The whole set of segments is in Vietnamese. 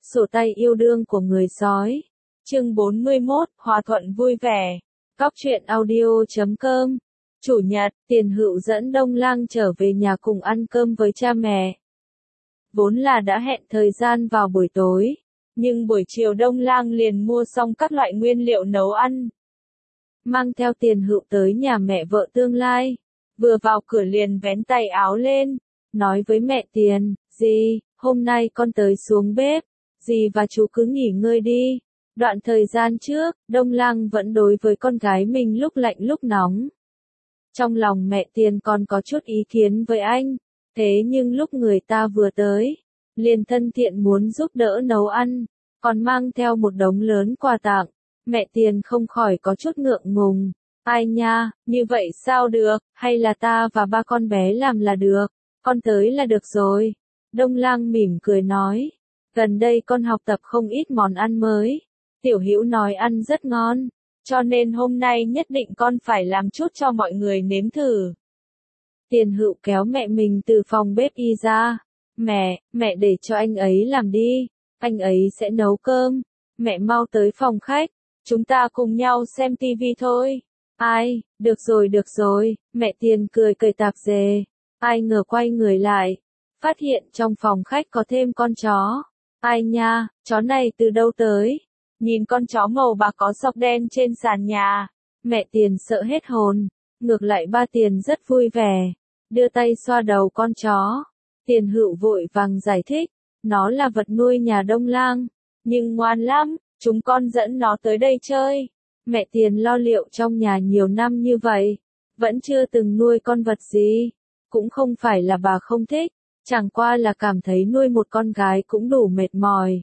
Sổ tay yêu đương của người sói. Chương 41, hòa thuận vui vẻ. Cóc truyện audio.com. Chủ nhật, Tiền Hựu dẫn Đông Lang trở về nhà cùng ăn cơm với cha mẹ. Vốn là đã hẹn thời gian vào buổi tối, nhưng buổi chiều Đông Lang liền mua xong các loại nguyên liệu nấu ăn. Mang theo Tiền Hựu tới nhà mẹ vợ tương lai, vừa vào cửa liền vén tay áo lên, nói với mẹ Tiền, dì, hôm nay con tới xuống bếp, dì và chú cứ nghỉ ngơi đi. Đoạn thời gian trước, Đông Lang vẫn đối với con gái mình lúc lạnh lúc nóng. Trong lòng mẹ Tiền còn có chút ý kiến với anh, thế nhưng lúc người ta vừa tới, liền thân thiện muốn giúp đỡ nấu ăn, còn mang theo một đống lớn quà tặng. Mẹ Tiền không khỏi có chút ngượng ngùng. Ai nha, như vậy sao được, hay là ta và ba con bé làm là được, con tới là được rồi. Đông Lang mỉm cười nói, gần đây con học tập không ít món ăn mới. Tiểu Hữu nói ăn rất ngon, cho nên hôm nay nhất định con phải làm chút cho mọi người nếm thử. Tiền Hựu kéo mẹ mình từ phòng bếp đi ra. Mẹ để cho anh ấy làm đi, anh ấy sẽ nấu cơm. Mẹ mau tới phòng khách, chúng ta cùng nhau xem tivi thôi. Ai, được rồi, mẹ Tiền cười tạp dề. Ai ngờ quay người lại, phát hiện trong phòng khách có thêm con chó. Ai nha, chó này từ đâu tới? Nhìn con chó màu bạc có sọc đen trên sàn nhà, mẹ Tiền sợ hết hồn, ngược lại ba Tiền rất vui vẻ, đưa tay xoa đầu con chó. Tiền Hựu vội vàng giải thích, nó là vật nuôi nhà Đông Lang, nhưng ngoan lắm, chúng con dẫn nó tới đây chơi. Mẹ Tiền lo liệu trong nhà nhiều năm như vậy, vẫn chưa từng nuôi con vật gì, cũng không phải là bà không thích, chẳng qua là cảm thấy nuôi một con gái cũng đủ mệt mỏi.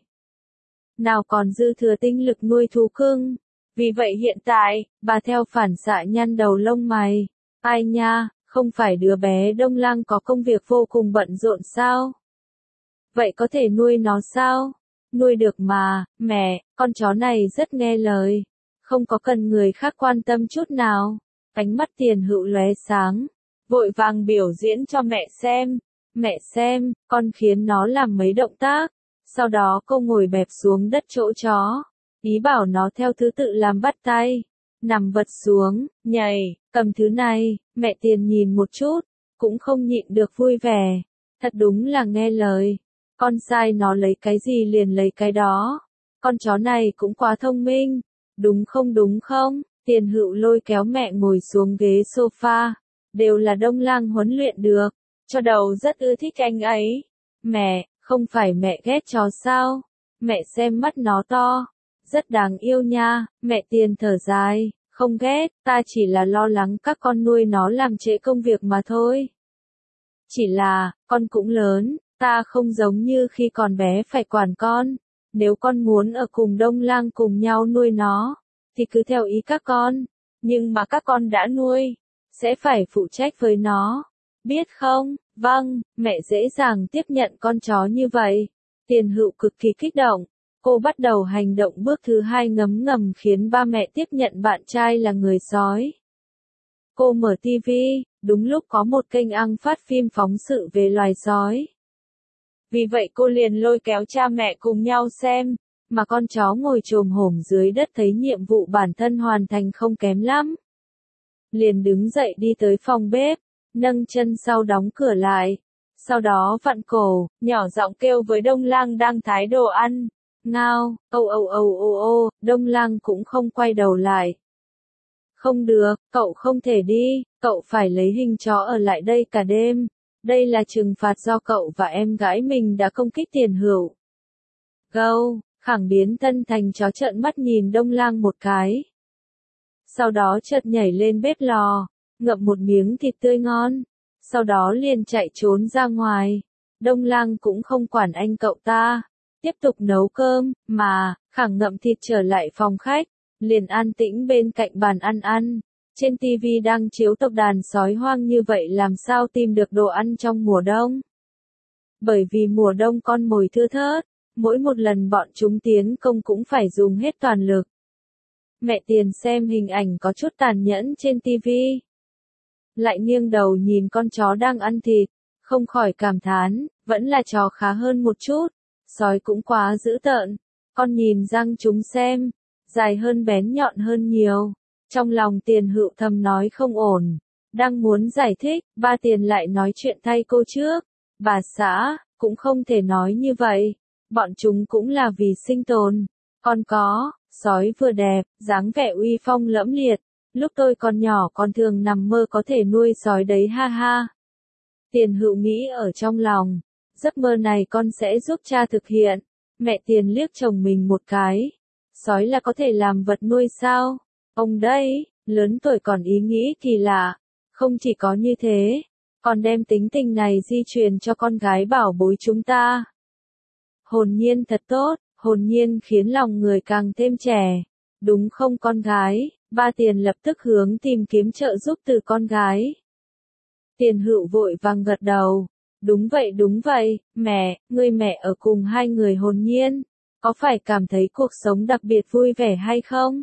Nào còn dư thừa tinh lực nuôi thú cưng. Vì vậy hiện tại, bà theo phản xạ nhăn đầu lông mày. Ai nha, không phải đứa bé Đông Lang có công việc vô cùng bận rộn sao? Vậy có thể nuôi nó sao? Nuôi được mà, mẹ, con chó này rất nghe lời. Không có cần người khác quan tâm chút nào. Ánh mắt Tiền Hựu lóe sáng, vội vàng biểu diễn cho mẹ xem. Mẹ xem, con khiến nó làm mấy động tác. Sau đó cô ngồi bẹp xuống đất chỗ chó, ý bảo nó theo thứ tự làm bắt tay, nằm vật xuống, nhảy, cầm thứ này. Mẹ Tiền nhìn một chút, cũng không nhịn được vui vẻ, thật đúng là nghe lời, con sai nó lấy cái gì liền lấy cái đó, con chó này cũng quá thông minh, đúng không? Tiền Hựu lôi kéo mẹ ngồi xuống ghế sofa, đều là Đông Lang huấn luyện được, cho đầu rất ưa thích anh ấy. Mẹ, không phải mẹ ghét chó sao? Mẹ xem mắt nó to, rất đáng yêu nha. Mẹ Tiền thở dài, không ghét, ta chỉ là lo lắng các con nuôi nó làm trễ công việc mà thôi. Chỉ là, con cũng lớn, ta không giống như khi còn bé phải quản con. Nếu con muốn ở cùng Đông Lang cùng nhau nuôi nó, thì cứ theo ý các con. Nhưng mà các con đã nuôi, sẽ phải phụ trách với nó. Biết không? Vâng, mẹ dễ dàng tiếp nhận con chó như vậy. Tiền Hựu cực kỳ kích động. Cô bắt đầu hành động bước thứ 2 ngấm ngầm khiến ba mẹ tiếp nhận bạn trai là người sói. Cô mở tivi, đúng lúc có một kênh ăn phát phim phóng sự về loài sói. Vì vậy cô liền lôi kéo cha mẹ cùng nhau xem, mà con chó ngồi chồm hổm dưới đất thấy nhiệm vụ bản thân hoàn thành không kém lắm. Liền đứng dậy đi tới phòng bếp, nâng chân sau đóng cửa lại, sau đó vặn cổ, nhỏ giọng kêu với Đông Lang đang thái đồ ăn. Ngao, âu, Đông Lang cũng không quay đầu lại. Không được, cậu không thể đi, cậu phải lấy hình chó ở lại đây cả đêm. Đây là trừng phạt do cậu và em gái mình đã công kích Tiền Hựu. Gâu, Khẳng biến thân thành chó trợn mắt nhìn Đông Lang một cái. Sau đó chợt nhảy lên bếp lò, ngậm một miếng thịt tươi ngon, sau đó liền chạy trốn ra ngoài. Đông Lang cũng không quản anh cậu ta, tiếp tục nấu cơm, mà, Khẳng ngậm thịt trở lại phòng khách, liền an tĩnh bên cạnh bàn ăn. Trên tivi đang chiếu tập đàn sói hoang như vậy làm sao tìm được đồ ăn trong mùa đông. Bởi vì mùa đông con mồi thưa thớt, mỗi một lần bọn chúng tiến công cũng phải dùng hết toàn lực. Mẹ Tiền xem hình ảnh có chút tàn nhẫn trên tivi, lại nghiêng đầu nhìn con chó đang ăn thịt, không khỏi cảm thán, vẫn là chó khá hơn một chút. Sói cũng quá dữ tợn, con nhìn răng chúng xem, dài hơn bén nhọn hơn nhiều. Trong lòng Tiền Hựu thầm nói không ổn, đang muốn giải thích, ba Tiền lại nói chuyện thay cô trước. Bà xã, cũng không thể nói như vậy, bọn chúng cũng là vì sinh tồn. Con có, sói vừa đẹp, dáng vẻ uy phong lẫm liệt, lúc tôi còn nhỏ con thường nằm mơ có thể nuôi sói đấy ha ha. Tiền Hựu nghĩ ở trong lòng, giấc mơ này con sẽ giúp cha thực hiện. Mẹ Tiền liếc chồng mình một cái, sói là có thể làm vật nuôi sao? Ông đây, lớn tuổi còn ý nghĩ kỳ lạ, không chỉ có như thế, còn đem tính tình này di truyền cho con gái bảo bối chúng ta. Hồn nhiên thật tốt, hồn nhiên khiến lòng người càng thêm trẻ. Đúng không con gái? Ba Tiền lập tức hướng tìm kiếm trợ giúp từ con gái. Tiền Hựu vội vàng gật đầu. Đúng vậy, mẹ, người mẹ ở cùng hai người hồn nhiên, có phải cảm thấy cuộc sống đặc biệt vui vẻ hay không?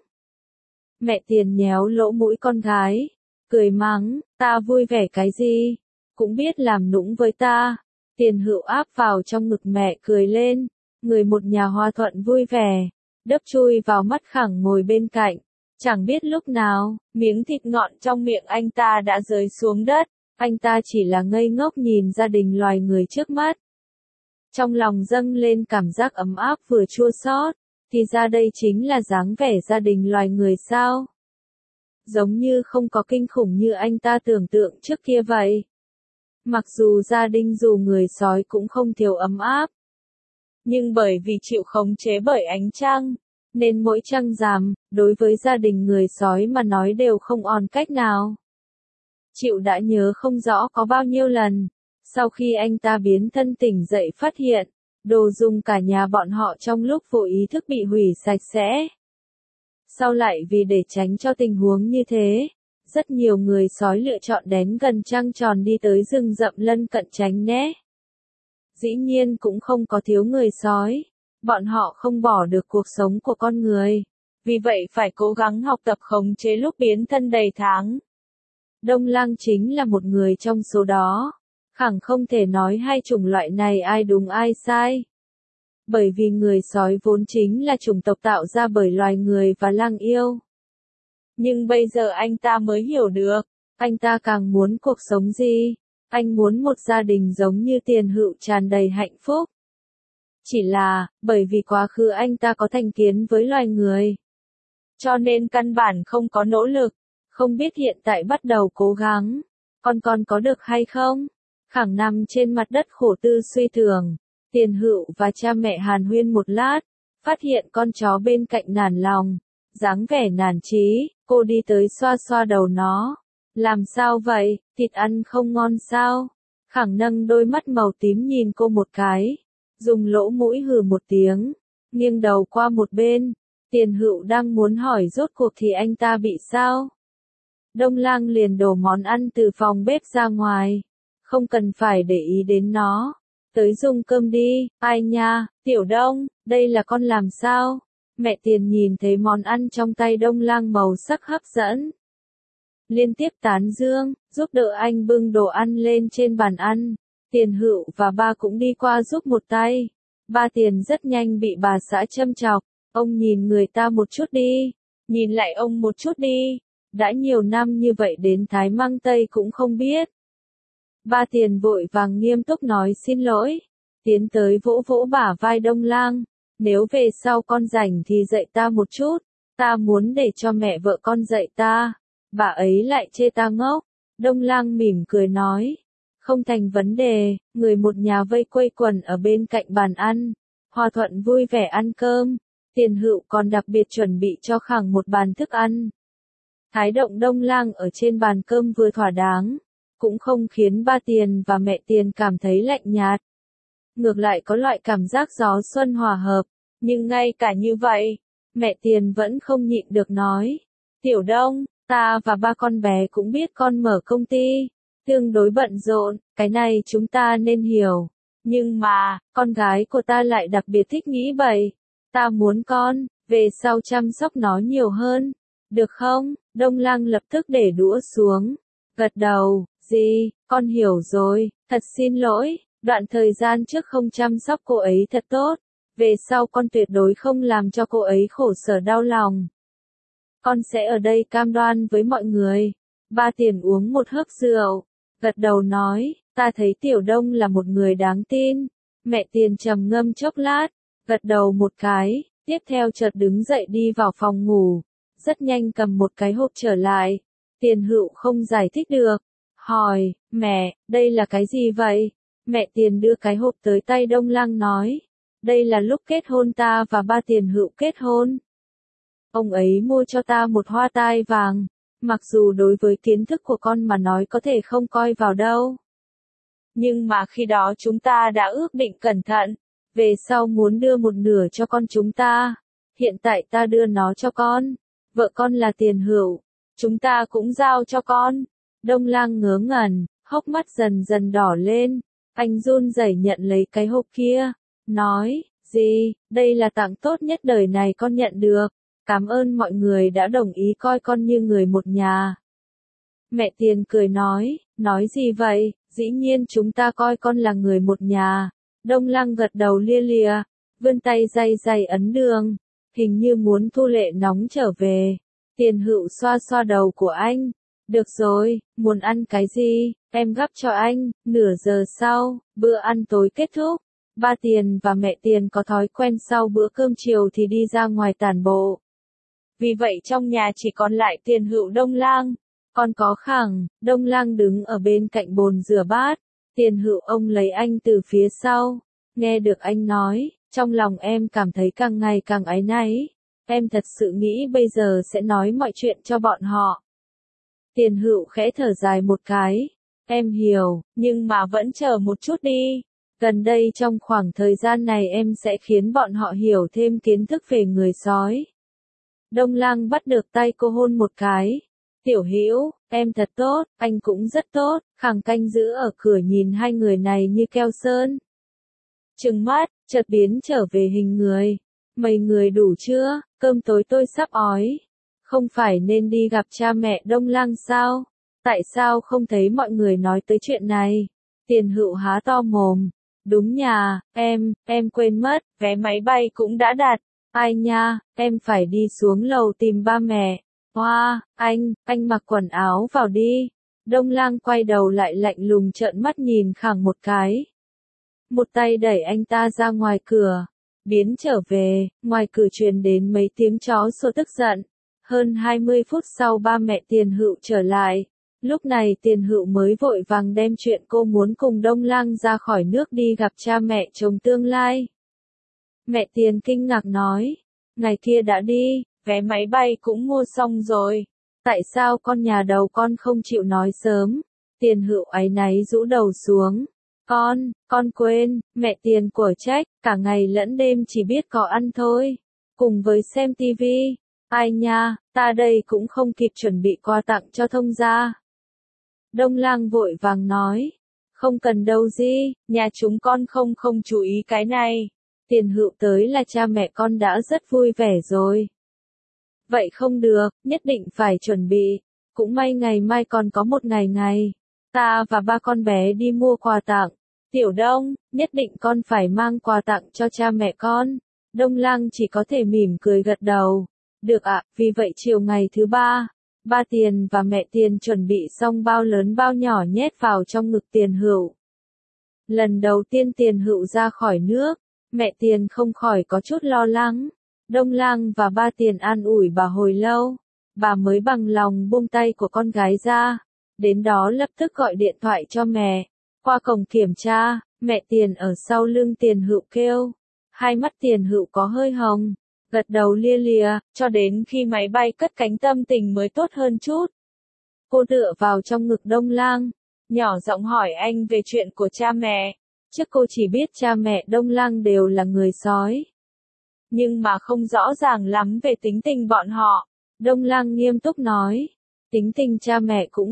Mẹ Tiền nhéo lỗ mũi con gái, cười mắng, ta vui vẻ cái gì? Cũng biết làm nũng với ta. Tiền Hựu áp vào trong ngực mẹ cười lên, người một nhà hòa thuận vui vẻ, đớp chui vào mắt Khẳng ngồi bên cạnh. Chẳng biết lúc nào, miếng thịt ngọn trong miệng anh ta đã rơi xuống đất, anh ta chỉ là ngây ngốc nhìn gia đình loài người trước mắt. Trong lòng dâng lên cảm giác ấm áp vừa chua xót, thì ra đây chính là dáng vẻ gia đình loài người sao? Giống như không có kinh khủng như anh ta tưởng tượng trước kia vậy. Mặc dù gia đình dù người sói cũng không thiếu ấm áp, nhưng bởi vì chịu khống chế bởi ánh trăng, nên mỗi trăng rằm, đối với gia đình người sói mà nói đều không còn cách nào. Chịu đã nhớ không rõ có bao nhiêu lần, sau khi anh ta biến thân tỉnh dậy phát hiện, đồ dùng cả nhà bọn họ trong lúc vô ý thức bị hủy sạch sẽ. Sau lại vì để tránh cho tình huống như thế, rất nhiều người sói lựa chọn đến gần trăng tròn đi tới rừng rậm lân cận tránh né. Dĩ nhiên cũng không có thiếu người sói, bọn họ không bỏ được cuộc sống của con người, vì vậy phải cố gắng học tập khống chế lúc biến thân đầy tháng. Đông Lang chính là một người trong số đó. Khẳng không thể nói hai chủng loại này ai đúng ai sai. Bởi vì người sói vốn chính là chủng tộc tạo ra bởi loài người và lang yêu. Nhưng bây giờ anh ta mới hiểu được, anh ta càng muốn cuộc sống gì. Anh muốn một gia đình giống như Tiền Hựu tràn đầy hạnh phúc. Chỉ là, bởi vì quá khứ anh ta có thành kiến với loài người. Cho nên căn bản không có nỗ lực, không biết hiện tại bắt đầu cố gắng. Con có được hay không? Khẳng nằm trên mặt đất khổ tư suy tưởng. Tiền Hựu và cha mẹ hàn huyên một lát, phát hiện con chó bên cạnh nản lòng, dáng vẻ nản chí, cô đi tới xoa xoa đầu nó. Làm sao vậy, thịt ăn không ngon sao? Khẳng nâng đôi mắt màu tím nhìn cô một cái, dùng lỗ mũi hừ một tiếng, nghiêng đầu qua một bên. Tiền Hựu đang muốn hỏi rốt cuộc thì anh ta bị sao? Đông Lang liền đổ món ăn từ phòng bếp ra ngoài. Không cần phải để ý đến nó. Tới dùng cơm đi, ai nha, Tiểu Đông, đây là con làm sao? Mẹ Tiền nhìn thấy món ăn trong tay Đông Lang màu sắc hấp dẫn. Liên tiếp tán dương, giúp đỡ anh bưng đồ ăn lên trên bàn ăn. Tiền Hựu và ba cũng đi qua giúp một tay. Ba Tiền rất nhanh bị bà xã châm chọc. Ông nhìn người ta một chút đi. Nhìn lại ông một chút đi. Đã nhiều năm như vậy đến Thái Măng Tây cũng không biết. Ba Tiền vội vàng nghiêm túc nói xin lỗi. Tiến tới vỗ vỗ bả vai Đông Lang. Nếu về sau con rảnh thì dạy ta một chút. Ta muốn để cho mẹ vợ con dạy ta. Bà ấy lại chê ta ngốc. Đông Lang mỉm cười nói. Không thành vấn đề, người một nhà vây quây quần ở bên cạnh bàn ăn. Hòa thuận vui vẻ ăn cơm. Tiền Hựu còn đặc biệt chuẩn bị cho Khẳng một bàn thức ăn. Thái động Đông Lang ở trên bàn cơm vừa thỏa đáng, cũng không khiến ba Tiền và mẹ Tiền cảm thấy lạnh nhạt. Ngược lại có loại cảm giác gió xuân hòa hợp, nhưng ngay cả như vậy, mẹ Tiền vẫn không nhịn được nói. Tiểu Đông, ta và ba con bé cũng biết con mở công ty, tương đối bận rộn, cái này chúng ta nên hiểu. Nhưng mà, con gái của ta lại đặc biệt thích nghĩ bậy. Ta muốn con, về sau chăm sóc nó nhiều hơn. Được không? Đông Lang lập tức để đũa xuống. Gật đầu, gì, con hiểu rồi, thật xin lỗi, đoạn thời gian trước không chăm sóc cô ấy thật tốt. Về sau con tuyệt đối không làm cho cô ấy khổ sở đau lòng. Con sẽ ở đây cam đoan với mọi người. Ba Tiền uống một hớp rượu, gật đầu nói, ta thấy Tiểu Đông là một người đáng tin. Mẹ Tiền trầm ngâm chốc lát, gật đầu một cái, tiếp theo chợt đứng dậy đi vào phòng ngủ, rất nhanh cầm một cái hộp trở lại. Tiền Hựu không giải thích được, hỏi, mẹ, đây là cái gì vậy? Mẹ Tiền đưa cái hộp tới tay Đông Lăng nói, đây là lúc kết hôn ta và ba Tiền Hựu kết hôn. Ông ấy mua cho ta một hoa tai vàng, mặc dù đối với kiến thức của con mà nói có thể không coi vào đâu. Nhưng mà khi đó chúng ta đã ước định cẩn thận, về sau muốn đưa một nửa cho con chúng ta. Hiện tại ta đưa nó cho con, vợ con là Tiền Hựu, chúng ta cũng giao cho con. Đông Lang ngớ ngẩn, hốc mắt dần dần đỏ lên, anh run rẩy nhận lấy cái hộp kia, nói, gì, đây là tặng tốt nhất đời này con nhận được. Cảm ơn mọi người đã đồng ý coi con như người một nhà. Mẹ Tiền cười nói gì vậy, dĩ nhiên chúng ta coi con là người một nhà. Đông Lăng gật đầu lia lịa, vươn tay day ấn đường, hình như muốn thu lệ nóng trở về. Tiền Hựu xoa xoa đầu của anh, được rồi, muốn ăn cái gì, em gắp cho anh. Nửa giờ sau, bữa ăn tối kết thúc. Ba Tiền và mẹ Tiền có thói quen sau bữa cơm chiều thì đi ra ngoài tản bộ. Vì vậy trong nhà chỉ còn lại Tiền Hựu Đông Lang. Còn có Khẳng, Đông Lang đứng ở bên cạnh bồn rửa bát. Tiền Hựu ông lấy anh từ phía sau. Nghe được anh nói, trong lòng em cảm thấy càng ngày càng áy náy. Em thật sự nghĩ bây giờ sẽ nói mọi chuyện cho bọn họ. Tiền Hựu khẽ thở dài một cái. Em hiểu, nhưng mà vẫn chờ một chút đi. Gần đây trong khoảng thời gian này em sẽ khiến bọn họ hiểu thêm kiến thức về người sói. Đông Lang bắt được tay cô hôn một cái. Tiểu Hữu, em thật tốt, anh cũng rất tốt. Khẳng canh giữ ở cửa nhìn hai người này như keo sơn. Trừng mắt, chợt biến trở về hình người. Mấy người đủ chưa, cơm tối tôi sắp ói. Không phải nên đi gặp cha mẹ Đông Lang sao? Tại sao không thấy mọi người nói tới chuyện này? Tiền Hựu há to mồm. Đúng nhà, em quên mất, vé máy bay cũng đã đặt. Ai nha, em phải đi xuống lầu tìm ba mẹ. Hoa, anh mặc quần áo vào đi. Đông Lang quay đầu lại lạnh lùng trợn mắt nhìn Khẳng một cái. Một tay đẩy anh ta ra ngoài cửa. Biến trở về, ngoài cửa truyền đến mấy tiếng chó sủa tức giận. Hơn 20 phút sau ba mẹ Tiền Hựu trở lại. Lúc này Tiền Hựu mới vội vàng đem chuyện cô muốn cùng Đông Lang ra khỏi nước đi gặp cha mẹ chồng tương lai. Mẹ Tiền kinh ngạc nói, ngày kia đã đi, vé máy bay cũng mua xong rồi. Tại sao con nhà đầu con không chịu nói sớm? Tiền Hựu áy náy rũ đầu xuống. Con quên, mẹ Tiền của trách, cả ngày lẫn đêm chỉ biết có ăn thôi. Cùng với xem tivi. Ai nha, ta đây cũng không kịp chuẩn bị quà tặng cho thông gia. Đông Lang vội vàng nói, không cần đâu gì, nhà chúng con không chú ý cái này. Tiền Hựu tới là cha mẹ con đã rất vui vẻ rồi. Vậy không được, nhất định phải chuẩn bị. Cũng may ngày mai còn có một ngày. Ta và ba con bé đi mua quà tặng. Tiểu Đông, nhất định con phải mang quà tặng cho cha mẹ con. Đông Lang chỉ có thể mỉm cười gật đầu. Được ạ, vì vậy chiều ngày thứ ba, ba Tiền và mẹ Tiền chuẩn bị xong bao lớn bao nhỏ nhét vào trong ngực Tiền Hựu. Lần đầu tiên Tiền Hựu ra khỏi nước, mẹ Tiền không khỏi có chút lo lắng. Đông Lang và ba Tiền an ủi bà hồi lâu, bà mới bằng lòng buông tay của con gái ra. Đến đó lập tức gọi điện thoại cho mẹ. Qua cổng kiểm tra, mẹ Tiền ở sau lưng Tiền Hựu kêu. Hai mắt Tiền Hựu có hơi hồng, gật đầu lia lịa, cho đến khi máy bay cất cánh tâm tình mới tốt hơn chút. Cô tựa vào trong ngực Đông Lang, nhỏ giọng hỏi anh về chuyện của cha mẹ. Trước cô chỉ biết cha mẹ Đông Lang đều là người sói, nhưng mà không rõ ràng lắm về tính tình bọn họ. Đông Lang nghiêm túc nói, tính tình cha mẹ cũng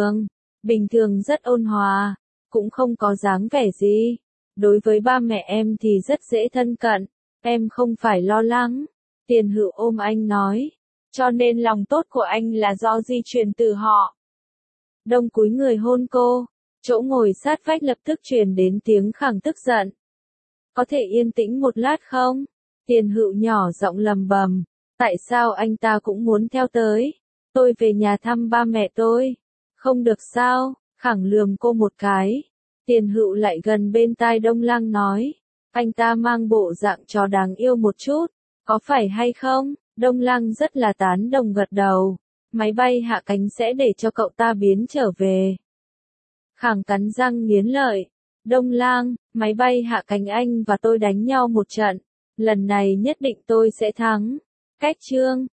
bình thường rất ôn hòa, cũng không có dáng vẻ gì. Đối với ba mẹ em thì rất dễ thân cận, em không phải lo lắng. Tiền Hựu ôm anh nói, cho nên lòng tốt của anh là do di truyền từ họ. Đông cúi người hôn cô, chỗ ngồi sát vách lập tức truyền đến tiếng Khẳng tức giận. có thể yên tĩnh một lát không? Tiền Hựu nhỏ giọng lầm bầm, tại sao anh ta cũng muốn theo tới? Tôi về nhà thăm ba mẹ tôi. Không được sao? Khẳng lườm cô một cái. Tiền Hựu lại gần bên tai Đông Lăng nói, anh ta mang bộ dạng chó đáng yêu một chút, có phải hay không? Đông Lăng rất là tán đồng gật đầu, máy bay hạ cánh sẽ để cho cậu ta biến trở về. Khẳng cắn răng nghiến lợi, Đông Lang, máy bay hạ cánh anh và tôi đánh nhau một trận, lần này nhất định tôi sẽ thắng. Cách chương